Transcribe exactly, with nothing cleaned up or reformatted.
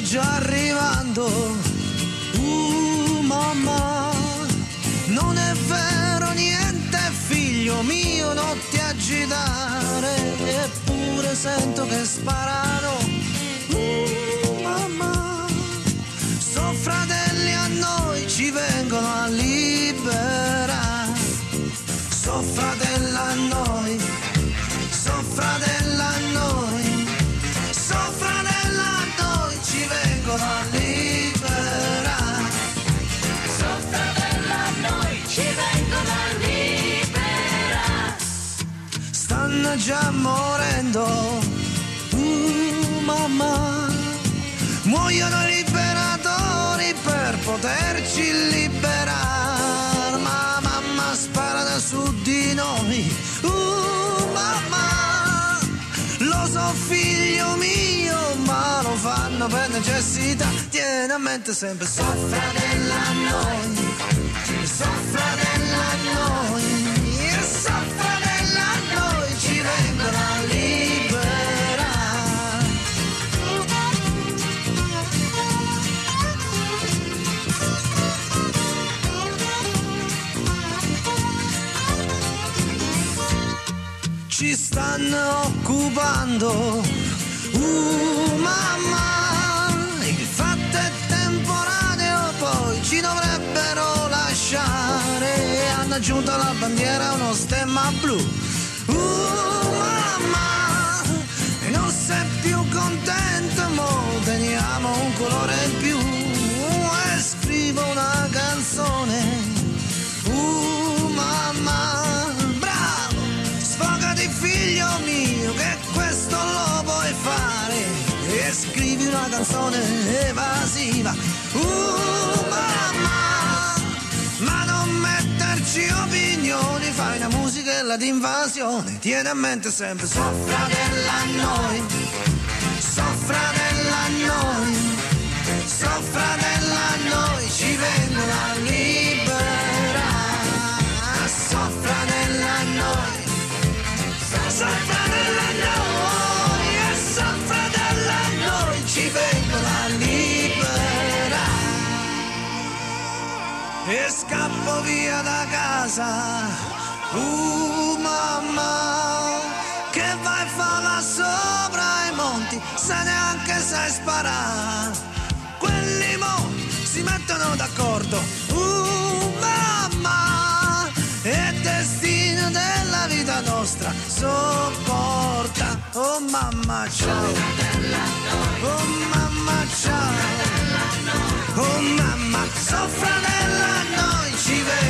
già arrivando. Uh, mamma, non è vero niente, figlio mio, non ti agitare, eppure sento che sparano. Uh, mamma, so fratelli a noi ci vengono a liberare. So fratelli a noi, so fratelli a noi, so fratelli a noi ci vengono a liberare. So fratelli a noi ci vengono a liberare. Stanno già morendo, uh, mamma, muoiono i liberatori per poterci liberare, ma mamma spara da su di noi, uh, mamma, lo so figlio mio, ma lo fanno per necessità, tieni a mente sempre, so fratello a noi, so fratello a noi, so fratello a noi, ci vengono a liberare. Ci stanno occupando, uh mamma, il fatto è temporaneo, poi ci dovrebbero lasciare, hanno aggiunto alla bandiera uno stemma blu, uh mamma, e non sei più contento, mo teniamo un colore in più, uh, e scrivo una canzone, uh mamma, figlio mio, che questo lo puoi fare, e scrivi una canzone evasiva, uh mamma, ma non metterci opinioni, fai una musicella d'invasione, tieni a mente sempre, so fratello a noi, so fratello a noi, so fratello a noi, ci vengono a liberare, so fratello a noi, so fratello a noi, e so fratello a noi, ci vengono a liberare. E scappo via da casa, uh mamma, che vai fa là sopra i monti, se neanche sai sparare. Quelli mo si mettono d'accordo, uh mamma, è destino della vita nostra, sopporta, oh mamma ciao, oh mamma ciao, oh mamma, so fratello a noi ci vede.